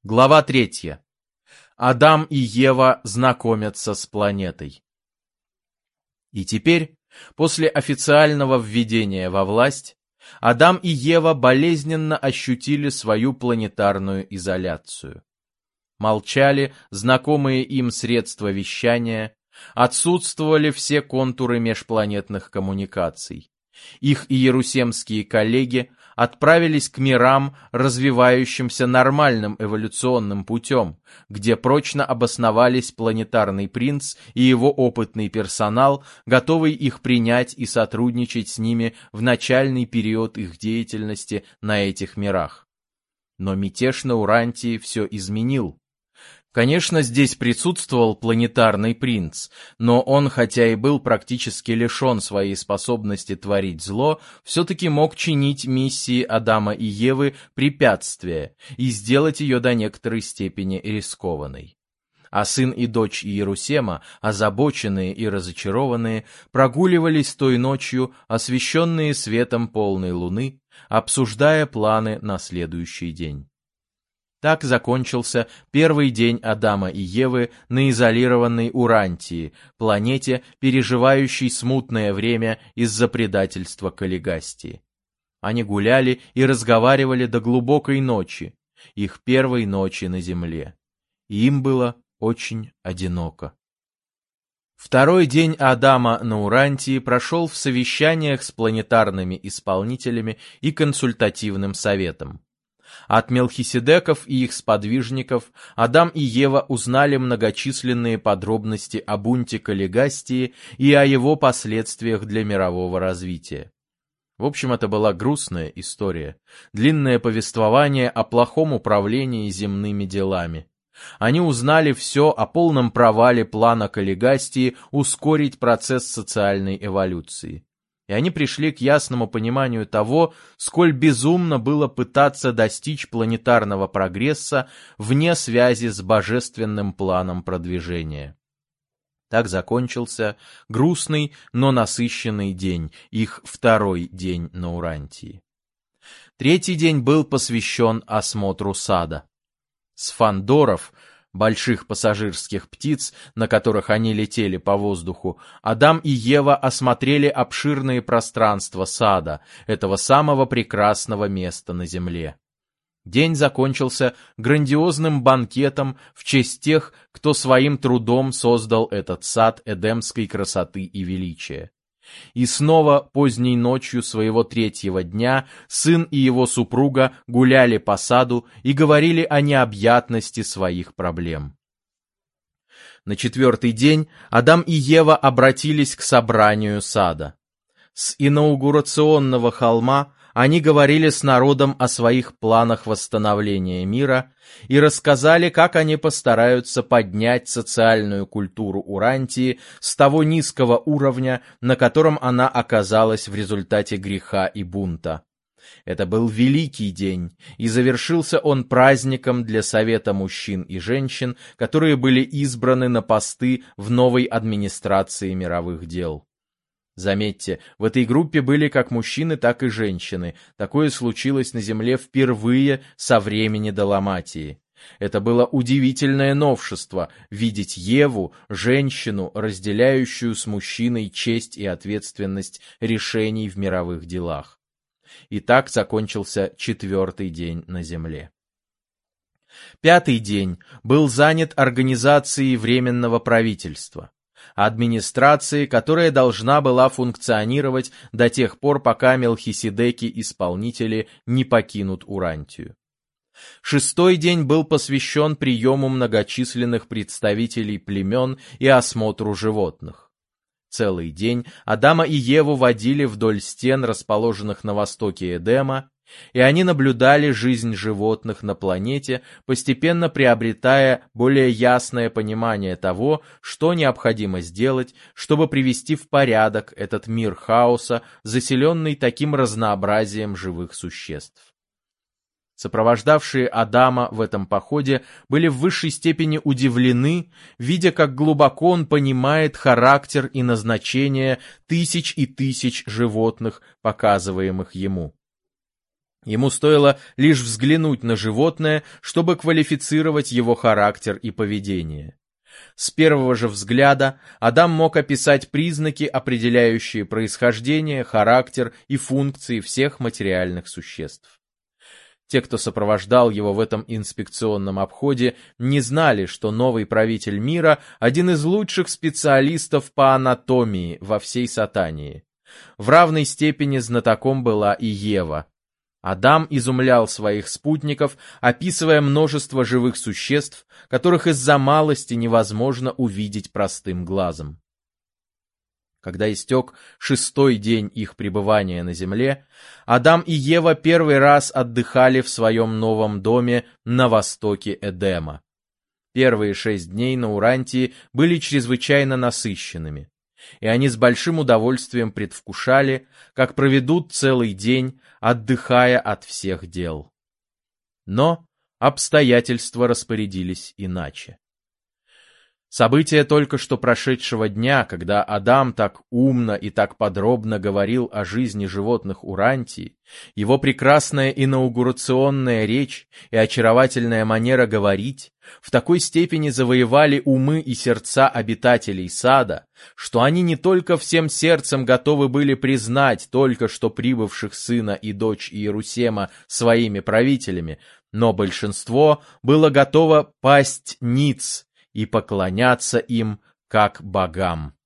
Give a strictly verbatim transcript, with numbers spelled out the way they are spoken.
Глава третья. Адам и Ева знакомятся с планетой. И теперь, после официального введения во власть, Адам и Ева болезненно ощутили свою планетарную изоляцию. Молчали знакомые им средства вещания, отсутствовали все контуры межпланетных коммуникаций. Их иерусемские коллеги отправились к мирам, развивающимся нормальным эволюционным путем, где прочно обосновались планетарный принц и его опытный персонал, готовый их принять и сотрудничать с ними в начальный период их деятельности на этих мирах. Но мятеж на Урантии все изменил. Конечно, здесь присутствовал планетарный принц, но он, хотя и был практически лишен своей способности творить зло, все-таки мог чинить миссии Адама и Евы препятствия и сделать ее до некоторой степени рискованной. А сын и дочь Иерусема, озабоченные и разочарованные, прогуливались той ночью, освещенные светом полной луны, обсуждая планы на следующий день. Так закончился первый день Адама и Евы на изолированной Урантии, планете, переживающей смутное время из-за предательства Каллигастии. Они гуляли и разговаривали до глубокой ночи, их первой ночи на Земле. И им было очень одиноко. Второй день Адама на Урантии прошел в совещаниях с планетарными исполнителями и консультативным советом. От Мелхиседеков и их сподвижников Адам и Ева узнали многочисленные подробности о бунте Каллигастии и о его последствиях для мирового развития. В общем, это была грустная история, длинное повествование о плохом управлении земными делами. Они узнали все о полном провале плана Каллигастии ускорить процесс социальной эволюции. И они пришли к ясному пониманию того, сколь безумно было пытаться достичь планетарного прогресса вне связи с божественным планом продвижения. Так закончился грустный, но насыщенный день, их второй день на Урантии. Третий день был посвящен осмотру сада. С фандоров, больших пассажирских птиц, на которых они летели по воздуху, Адам и Ева осмотрели обширные пространства сада, этого самого прекрасного места на земле. День закончился грандиозным банкетом в честь тех, кто своим трудом создал этот сад эдемской красоты и величия. И снова поздней ночью своего третьего дня сын и его супруга гуляли по саду и говорили о необъятности своих проблем. На четвертый день Адам и Ева обратились к собранию сада. С инаугурационного холма они говорили с народом о своих планах восстановления мира и рассказали, как они постараются поднять социальную культуру Урантии с того низкого уровня, на котором она оказалась в результате греха и бунта. Это был великий день, и завершился он праздником для Совета мужчин и женщин, которые были избраны на посты в новой администрации мировых дел. Заметьте, в этой группе были как мужчины, так и женщины. Такое случилось на Земле впервые со времени Даламатии. Это было удивительное новшество — видеть Еву, женщину, разделяющую с мужчиной честь и ответственность решений в мировых делах. И так закончился четвертый день на Земле. Пятый день был занят организацией Временного правительства. Администрации, которая должна была функционировать до тех пор, пока Мелхиседеки-исполнители не покинут Урантию. Шестой день был посвящен приему многочисленных представителей племен и осмотру животных. Целый день Адама и Еву водили вдоль стен, расположенных на востоке Эдема, и они наблюдали жизнь животных на планете, постепенно приобретая более ясное понимание того, что необходимо сделать, чтобы привести в порядок этот мир хаоса, заселенный таким разнообразием живых существ. Сопровождавшие Адама в этом походе были в высшей степени удивлены, видя, как глубоко он понимает характер и назначение тысяч и тысяч животных, показываемых ему. Ему стоило лишь взглянуть на животное, чтобы квалифицировать его характер и поведение. С первого же взгляда Адам мог описать признаки, определяющие происхождение, характер и функции всех материальных существ. Те, кто сопровождал его в этом инспекционном обходе, не знали, что новый правитель мира – один из лучших специалистов по анатомии во всей Сатании. В равной степени знатоком была и Ева. Адам изумлял своих спутников, описывая множество живых существ, которых из-за малости невозможно увидеть простым глазом. Когда истек шестой день их пребывания на земле, Адам и Ева первый раз отдыхали в своем новом доме на востоке Эдема. Первые шесть дней на Урантии были чрезвычайно насыщенными, и они с большим удовольствием предвкушали, как проведут целый день, отдыхая от всех дел. Но обстоятельства распорядились иначе. События только что прошедшего дня, когда Адам так умно и так подробно говорил о жизни животных Урантии, его прекрасная инаугурационная речь и очаровательная манера говорить в такой степени завоевали умы и сердца обитателей сада, что они не только всем сердцем готовы были признать только что прибывших сына и дочь Иерусема своими правителями, но большинство было готово пасть ниц и поклоняться им как богам.